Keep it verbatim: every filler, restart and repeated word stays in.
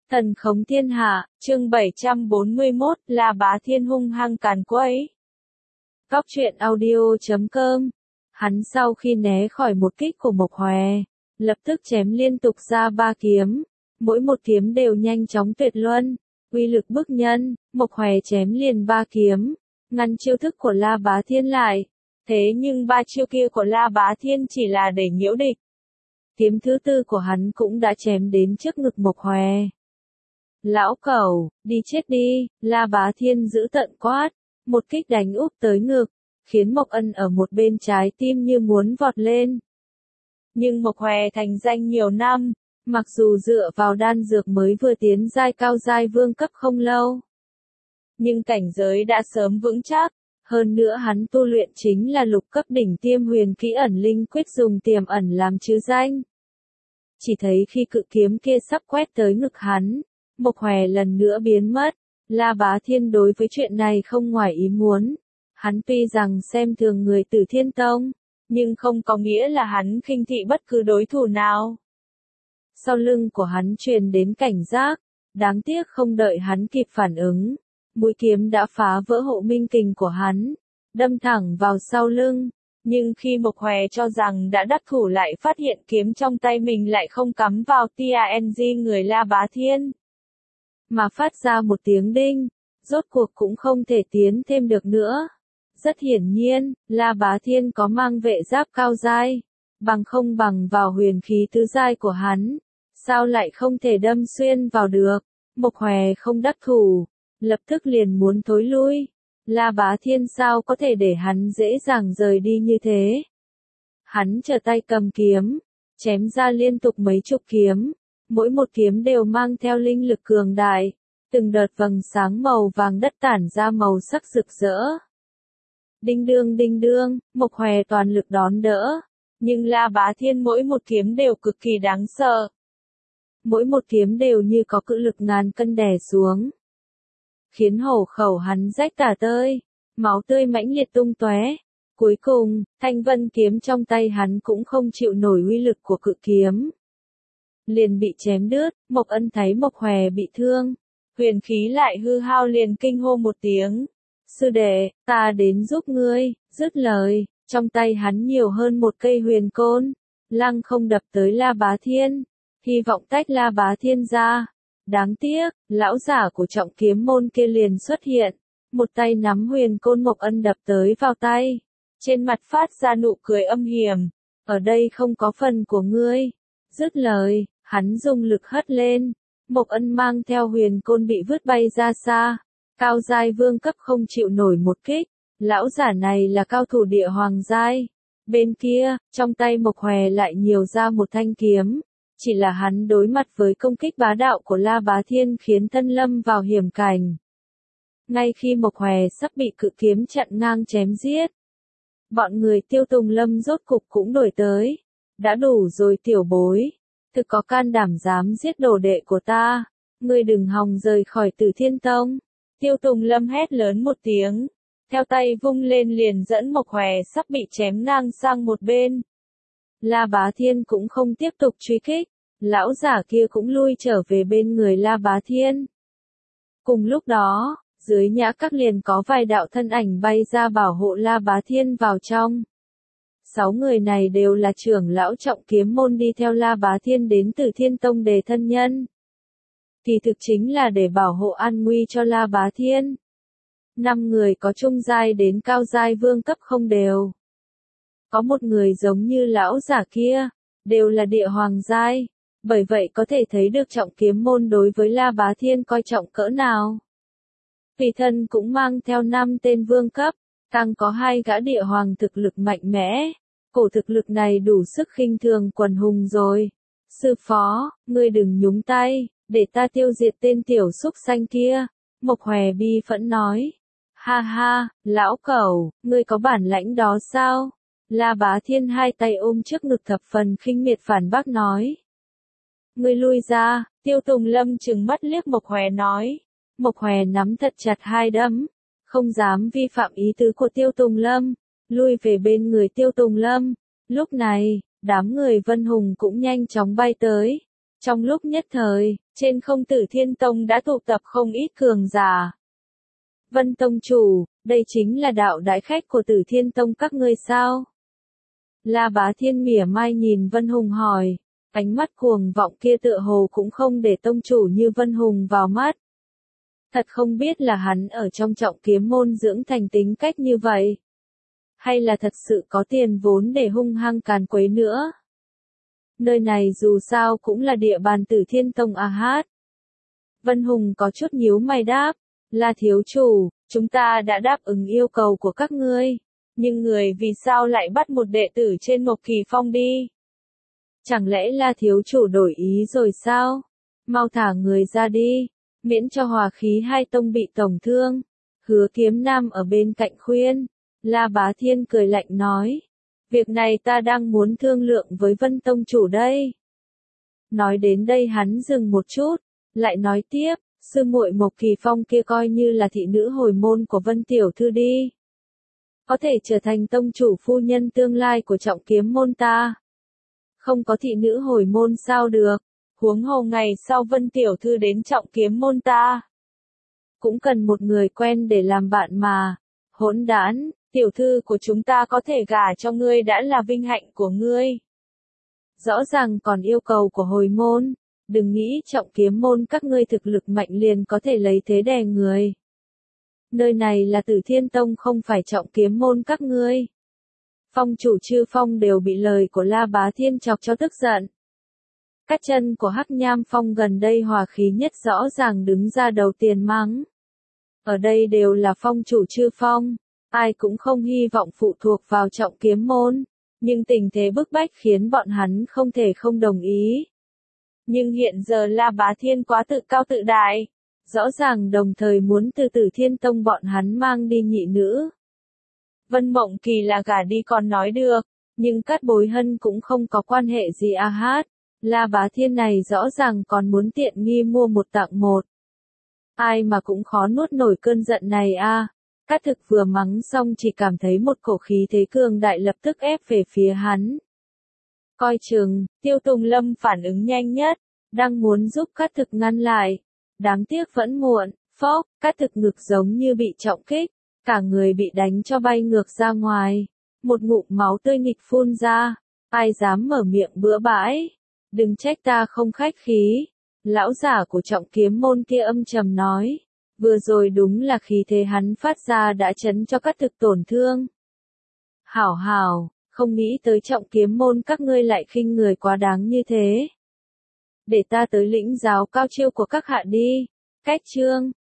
Thần khống thiên hạ, chương bảy trăm bốn mươi mốt, La Bá Thiên hung hăng càn quấy. Góc truyện audio chấm com. Hắn sau khi né khỏi một kích của Mộc Hòe, lập tức chém liên tục ra ba kiếm, mỗi một kiếm đều nhanh chóng tuyệt luân, uy lực bức nhân. Mộc Hòe chém liền ba kiếm, ngăn chiêu thức của La Bá Thiên lại. Thế nhưng ba chiêu kia của La Bá Thiên chỉ là để nhiễu địch. Kiếm thứ tư của hắn cũng đã chém đến trước ngực Mộc Hòe. Lão cẩu, đi chết đi, La Bá Thiên giữ tận quát, một kích đánh úp tới ngực, khiến Mộc Ân ở một bên trái tim như muốn vọt lên. Nhưng Mộc Hòe thành danh nhiều năm, mặc dù dựa vào đan dược mới vừa tiến giai cao giai vương cấp không lâu, nhưng cảnh giới đã sớm vững chắc, hơn nữa hắn tu luyện chính là lục cấp đỉnh tiêm huyền kỹ ẩn linh quyết dùng tiềm ẩn làm chữ danh. Chỉ thấy khi cự kiếm kia sắp quét tới ngực hắn, Mộc Hòe lần nữa biến mất. La Bá Thiên đối với chuyện này không ngoài ý muốn. Hắn tuy rằng xem thường người Tử Thiên Tông, nhưng không có nghĩa là hắn khinh thị bất cứ đối thủ nào. Sau lưng của hắn truyền đến cảnh giác, đáng tiếc không đợi hắn kịp phản ứng, mũi kiếm đã phá vỡ hộ minh kình của hắn, đâm thẳng vào sau lưng. Nhưng khi Mộc Hòe cho rằng đã đắc thủ lại phát hiện kiếm trong tay mình lại không cắm vào tang người La Bá Thiên, mà phát ra một tiếng đinh, rốt cuộc cũng không thể tiến thêm được nữa. Rất hiển nhiên, La Bá Thiên có mang vệ giáp cao giai, bằng không bằng vào huyền khí tứ giai của hắn, sao lại không thể đâm xuyên vào được. Mộc Hòe không đắc thủ, lập tức liền muốn thối lui. La Bá Thiên sao có thể để hắn dễ dàng rời đi như thế. Hắn trở tay cầm kiếm, chém ra liên tục mấy chục kiếm. Mỗi một kiếm đều mang theo linh lực cường đại, từng đợt vầng sáng màu vàng đất tản ra màu sắc rực rỡ. Đinh đương đinh đương, Mộc Hòe toàn lực đón đỡ, nhưng La Bá Thiên mỗi một kiếm đều cực kỳ đáng sợ. Mỗi một kiếm đều như có cự lực ngàn cân đè xuống, khiến hổ khẩu hắn rách tả tơi, máu tươi mãnh liệt tung tóe. Cuối cùng, thanh vân kiếm trong tay hắn cũng không chịu nổi uy lực của cự kiếm, liền bị chém đứt. Mộc Ân thấy Mộc Hòe bị thương, huyền khí lại hư hao liền kinh hô một tiếng, sư đệ, ta đến giúp ngươi. Dứt lời, trong tay hắn nhiều hơn một cây huyền côn, lăng không đập tới La Bá Thiên, hy vọng tách La Bá Thiên ra. Đáng tiếc, lão giả của trọng kiếm môn kia liền xuất hiện, một tay nắm huyền côn Mộc Ân đập tới vào tay, trên mặt phát ra nụ cười âm hiểm, ở đây không có phần của ngươi. Dứt lời, hắn dùng lực hất lên, Mộc Ân mang theo huyền côn bị vứt bay ra xa. Cao giai vương cấp không chịu nổi một kích, lão giả này là cao thủ địa hoàng giai. Bên kia, trong tay Mộc Hòe lại nhiều ra một thanh kiếm, chỉ là hắn đối mặt với công kích bá đạo của La Bá Thiên khiến thân lâm vào hiểm cảnh. Ngay khi Mộc Hòe sắp bị cự kiếm chặn ngang chém giết, bọn người Tiêu Tùng Lâm rốt cục cũng đuổi tới. Đã đủ rồi tiểu bối, thực có can đảm dám giết đồ đệ của ta, ngươi đừng hòng rời khỏi Tử Thiên Tông. Tiêu Tùng Lâm hét lớn một tiếng, theo tay vung lên liền dẫn Mộc Hòe sắp bị chém ngang sang một bên. La Bá Thiên cũng không tiếp tục truy kích, lão giả kia cũng lui trở về bên người La Bá Thiên. Cùng lúc đó, dưới nhã các liền có vài đạo thân ảnh bay ra bảo hộ La Bá Thiên vào trong. Sáu người này đều là trưởng lão trọng kiếm môn đi theo La Bá Thiên đến Tử Thiên Tông đề thân nhân. Kỳ thực chính là để bảo hộ an nguy cho La Bá Thiên. Năm người có trung giai đến cao giai vương cấp không đều. Có một người giống như lão giả kia, đều là địa hoàng giai, bởi vậy có thể thấy được trọng kiếm môn đối với La Bá Thiên coi trọng cỡ nào. Tùy thân cũng mang theo năm tên vương cấp, tăng có hai gã địa hoàng thực lực mạnh mẽ. Cổ thực lực này đủ sức khinh thường quần hùng rồi. Sư phó, ngươi đừng nhúng tay, để ta tiêu diệt tên tiểu súc xanh kia. Mộc Hòe bi phẫn nói. Ha ha, lão cẩu, ngươi có bản lãnh đó sao? La Bá Thiên hai tay ôm trước ngực thập phần khinh miệt phản bác nói. Ngươi lui ra. Tiêu Tùng Lâm trừng mắt liếc Mộc Hòe nói. Mộc Hòe nắm thật chặt hai đấm, không dám vi phạm ý tứ của Tiêu Tùng Lâm, lui về bên người Tiêu Tùng Lâm. Lúc này, đám người Vân Hùng cũng nhanh chóng bay tới. Trong lúc nhất thời, trên không Tử Thiên Tông đã tụ tập không ít cường giả. Vân Tông chủ, đây chính là đạo đại khách của Tử Thiên Tông các ngươi sao? La Bá Thiên mỉa mai nhìn Vân Hùng hỏi, ánh mắt cuồng vọng kia tựa hồ cũng không để tông chủ như Vân Hùng vào mắt. Thật không biết là hắn ở trong Trọng Kiếm môn dưỡng thành tính cách như vậy, hay là thật sự có tiền vốn để hung hăng càn quấy nữa. Nơi này dù sao cũng là địa bàn Tử Thiên Tông a hát. Vân Hùng có chút nhíu mày đáp, là thiếu chủ, chúng ta đã đáp ứng yêu cầu của các ngươi, nhưng người vì sao lại bắt một đệ tử trên Mộc Kỳ Phong đi? Chẳng lẽ là thiếu chủ đổi ý rồi sao? Mau thả người ra đi, miễn cho hòa khí hai tông bị tổn thương. Hứa Kiếm Nam ở bên cạnh khuyên. La Bá Thiên cười lạnh nói, việc này ta đang muốn thương lượng với Vân Tông chủ đây. Nói đến đây hắn dừng một chút, lại nói tiếp, sư muội Mộc Kỳ Phong kia coi như là thị nữ hồi môn của Vân Tiểu Thư đi. Có thể trở thành tông chủ phu nhân tương lai của Trọng Kiếm môn ta. Không có thị nữ hồi môn sao được, huống hồ ngày sau Vân Tiểu Thư đến Trọng Kiếm môn ta. Cũng cần một người quen để làm bạn mà. Hỗn đản, tiểu thư của chúng ta có thể gả cho ngươi đã là vinh hạnh của ngươi. Rõ ràng còn yêu cầu của hồi môn, đừng nghĩ Trọng Kiếm môn các ngươi thực lực mạnh liền có thể lấy thế đè người. Nơi này là Tử Thiên Tông không phải Trọng Kiếm môn các ngươi. Phong chủ Chư Phong đều bị lời của La Bá Thiên chọc cho tức giận. Các chân của Hắc Nham Phong gần đây hòa khí nhất rõ ràng đứng ra đầu tiền mắng. Ở đây đều là phong chủ Chư Phong, ai cũng không hy vọng phụ thuộc vào Trọng Kiếm môn, nhưng tình thế bức bách khiến bọn hắn không thể không đồng ý. Nhưng hiện giờ La Bá Thiên quá tự cao tự đại, rõ ràng đồng thời muốn từ Tử Thiên Tông bọn hắn mang đi nhị nữ. Vân Mộng Kỳ là gả đi còn nói được, nhưng Cát Bối Hân cũng không có quan hệ gì a hát. La Bá Thiên này rõ ràng còn muốn tiện nghi mua một tặng một. Ai mà cũng khó nuốt nổi cơn giận này a. À. Cát Thực vừa mắng xong chỉ cảm thấy một cổ khí thế cường đại lập tức ép về phía hắn. Coi chừng, Tiêu Tùng Lâm phản ứng nhanh nhất, đang muốn giúp Cát Thực ngăn lại. Đáng tiếc vẫn muộn, phốc, Cát Thực ngực giống như bị trọng kích, cả người bị đánh cho bay ngược ra ngoài. Một ngụm máu tươi nghịch phun ra, ai dám mở miệng bừa bãi. Đừng trách ta không khách khí. Lão giả của Trọng Kiếm môn kia âm trầm nói. Vừa rồi đúng là khí thế hắn phát ra đã chấn cho Cát Thực tổn thương. Hảo hảo, không nghĩ tới Trọng Kiếm môn các ngươi lại khinh người quá đáng như thế. Để ta tới lĩnh giáo cao chiêu của các hạ đi. Cách chương.